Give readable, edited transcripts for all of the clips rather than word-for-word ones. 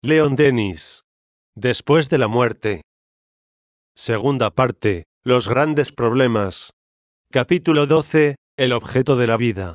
Leon Denis. Después de la muerte. Segunda parte. Los grandes problemas. Capítulo 12. El objeto de la vida.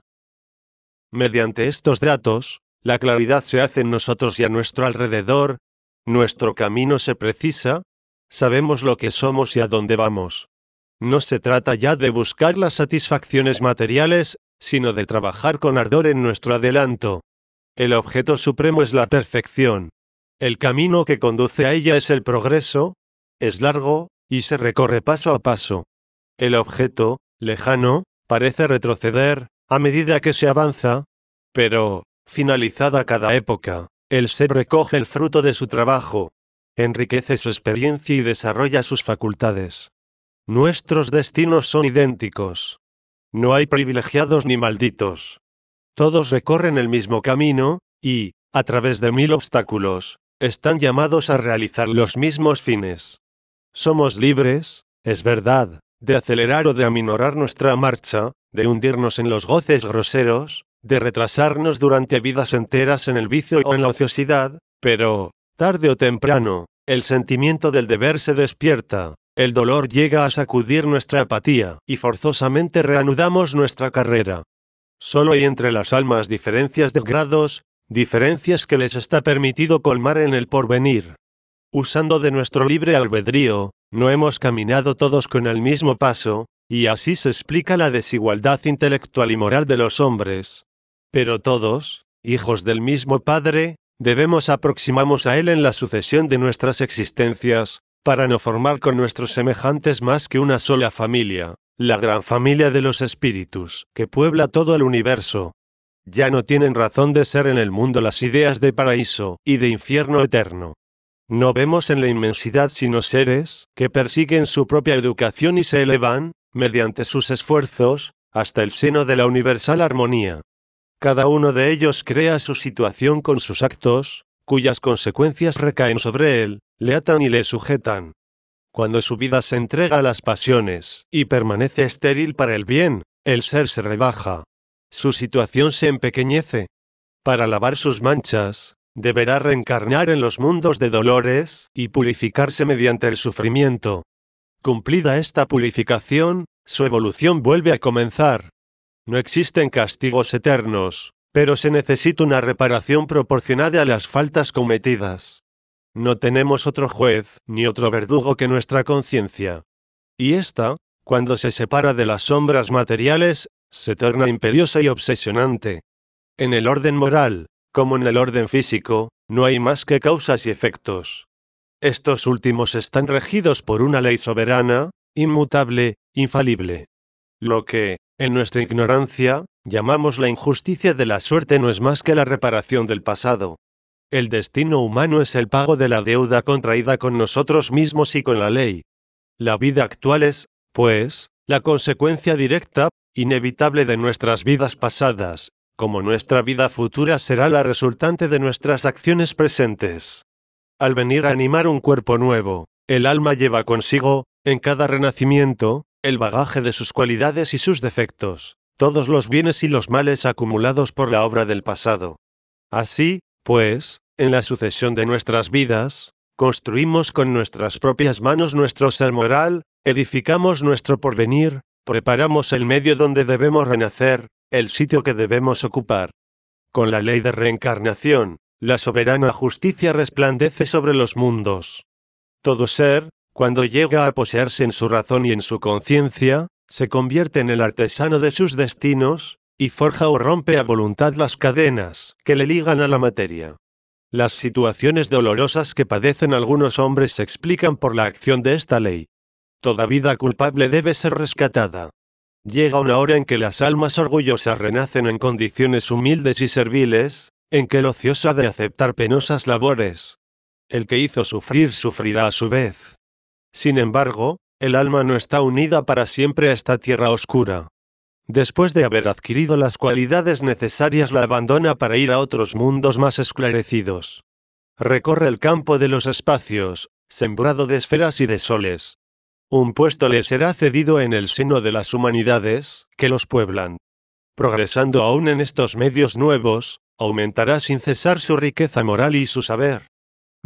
Mediante estos datos, la claridad se hace en nosotros y a nuestro alrededor, nuestro camino se precisa, sabemos lo que somos y a dónde vamos. No se trata ya de buscar las satisfacciones materiales, sino de trabajar con ardor en nuestro adelanto. El objeto supremo es la perfección. El camino que conduce a ella es el progreso, es largo, y se recorre paso a paso. El objeto, lejano, parece retroceder, a medida que se avanza, pero, finalizada cada época, el ser recoge el fruto de su trabajo, enriquece su experiencia y desarrolla sus facultades. Nuestros destinos son idénticos. No hay privilegiados ni malditos. Todos recorren el mismo camino, y, a través de 1000 obstáculos, están llamados a realizar los mismos fines. Somos libres, es verdad, de acelerar o de aminorar nuestra marcha, de hundirnos en los goces groseros, de retrasarnos durante vidas enteras en el vicio o en la ociosidad, pero, tarde o temprano, el sentimiento del deber se despierta, el dolor llega a sacudir nuestra apatía, y forzosamente reanudamos nuestra carrera. Solo hay entre las almas diferencias de grados, diferencias que les está permitido colmar en el porvenir. Usando de nuestro libre albedrío, no hemos caminado todos con el mismo paso, y así se explica la desigualdad intelectual y moral de los hombres. Pero todos, hijos del mismo Padre, debemos aproximarnos a Él en la sucesión de nuestras existencias, para no formar con nuestros semejantes más que una sola familia, la gran familia de los espíritus, que puebla todo el universo. Ya no tienen razón de ser en el mundo las ideas de paraíso y de infierno eterno. No vemos en la inmensidad sino seres que persiguen su propia educación y se elevan, mediante sus esfuerzos, hasta el seno de la universal armonía. Cada uno de ellos crea su situación con sus actos, cuyas consecuencias recaen sobre él, le atan y le sujetan. Cuando su vida se entrega a las pasiones, y permanece estéril para el bien, el ser se rebaja. Su situación se empequeñece. Para lavar sus manchas, deberá reencarnar en los mundos de dolores, y purificarse mediante el sufrimiento. Cumplida esta purificación, su evolución vuelve a comenzar. No existen castigos eternos, pero se necesita una reparación proporcionada a las faltas cometidas. No tenemos otro juez, ni otro verdugo que nuestra conciencia. Y ésta, cuando se separa de las sombras materiales, se torna imperiosa y obsesionante. En el orden moral, como en el orden físico, no hay más que causas y efectos. Estos últimos están regidos por una ley soberana, inmutable, infalible. Lo que, en nuestra ignorancia, llamamos la injusticia de la suerte no es más que la reparación del pasado. El destino humano es el pago de la deuda contraída con nosotros mismos y con la ley. La vida actual es, pues, la consecuencia directa, inevitable de nuestras vidas pasadas, como nuestra vida futura será la resultante de nuestras acciones presentes. Al venir a animar un cuerpo nuevo, el alma lleva consigo, en cada renacimiento, el bagaje de sus cualidades y sus defectos, todos los bienes y los males acumulados por la obra del pasado. Así, pues, en la sucesión de nuestras vidas, construimos con nuestras propias manos nuestro ser moral, edificamos nuestro porvenir, preparamos el medio donde debemos renacer, el sitio que debemos ocupar. Con la ley de reencarnación, la soberana justicia resplandece sobre los mundos. Todo ser, cuando llega a poseerse en su razón y en su conciencia, se convierte en el artesano de sus destinos, y forja o rompe a voluntad las cadenas que le ligan a la materia. Las situaciones dolorosas que padecen algunos hombres se explican por la acción de esta ley. Toda vida culpable debe ser rescatada. Llega una hora en que las almas orgullosas renacen en condiciones humildes y serviles, en que el ocioso ha de aceptar penosas labores. El que hizo sufrir sufrirá a su vez. Sin embargo, el alma no está unida para siempre a esta tierra oscura. Después de haber adquirido las cualidades necesarias la abandona para ir a otros mundos más esclarecidos. Recorre el campo de los espacios, sembrado de esferas y de soles. Un puesto le será cedido en el seno de las humanidades, que los pueblan. Progresando aún en estos medios nuevos, aumentará sin cesar su riqueza moral y su saber.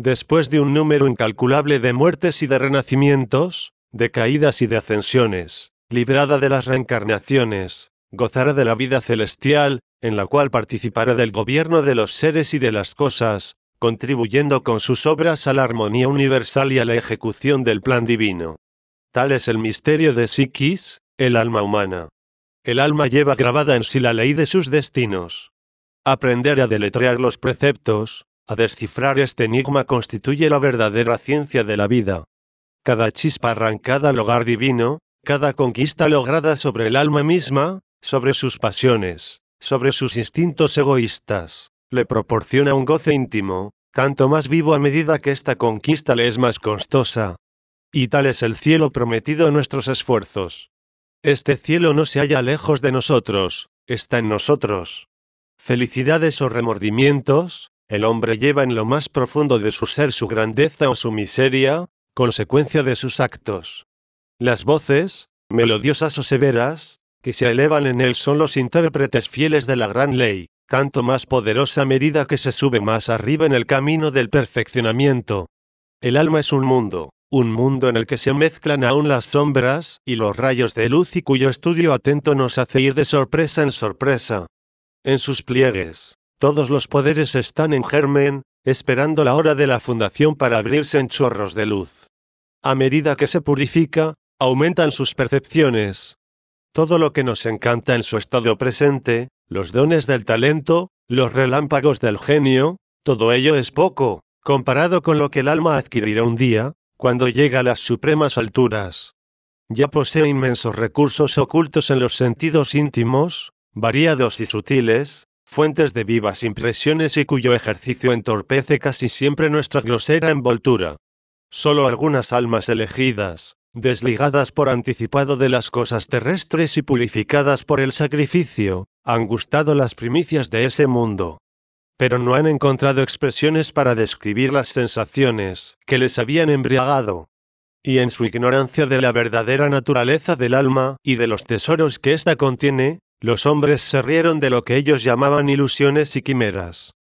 Después de un número incalculable de muertes y de renacimientos, de caídas y de ascensiones, librada de las reencarnaciones, gozará de la vida celestial, en la cual participará del gobierno de los seres y de las cosas, contribuyendo con sus obras a la armonía universal y a la ejecución del plan divino. Tal es el misterio de Psiquis, el alma humana. El alma lleva grabada en sí la ley de sus destinos. Aprender a deletrear los preceptos, a descifrar este enigma constituye la verdadera ciencia de la vida. Cada chispa arrancada al hogar divino, cada conquista lograda sobre el alma misma, sobre sus pasiones, sobre sus instintos egoístas, le proporciona un goce íntimo, tanto más vivo a medida que esta conquista le es más costosa. Y tal es el cielo prometido a nuestros esfuerzos. Este cielo no se halla lejos de nosotros, está en nosotros. Felicidades o remordimientos, el hombre lleva en lo más profundo de su ser su grandeza o su miseria, consecuencia de sus actos. Las voces, melodiosas o severas, que se elevan en él son los intérpretes fieles de la gran ley, tanto más poderosa a medida que se sube más arriba en el camino del perfeccionamiento. El alma es un mundo en el que se mezclan aún las sombras y los rayos de luz y cuyo estudio atento nos hace ir de sorpresa en sorpresa. En sus pliegues, todos los poderes están en germen, esperando la hora de la fundación para abrirse en chorros de luz. A medida que se purifica, aumentan sus percepciones. Todo lo que nos encanta en su estado presente, los dones del talento, los relámpagos del genio, todo ello es poco, comparado con lo que el alma adquirirá un día, cuando llega a las supremas alturas. Ya posee inmensos recursos ocultos en los sentidos íntimos, variados y sutiles, fuentes de vivas impresiones y cuyo ejercicio entorpece casi siempre nuestra grosera envoltura. Solo algunas almas elegidas, desligadas por anticipado de las cosas terrestres y purificadas por el sacrificio, han gustado las primicias de ese mundo. Pero no han encontrado expresiones para describir las sensaciones que les habían embriagado. Y en su ignorancia de la verdadera naturaleza del alma y de los tesoros que ésta contiene, los hombres se rieron de lo que ellos llamaban ilusiones y quimeras.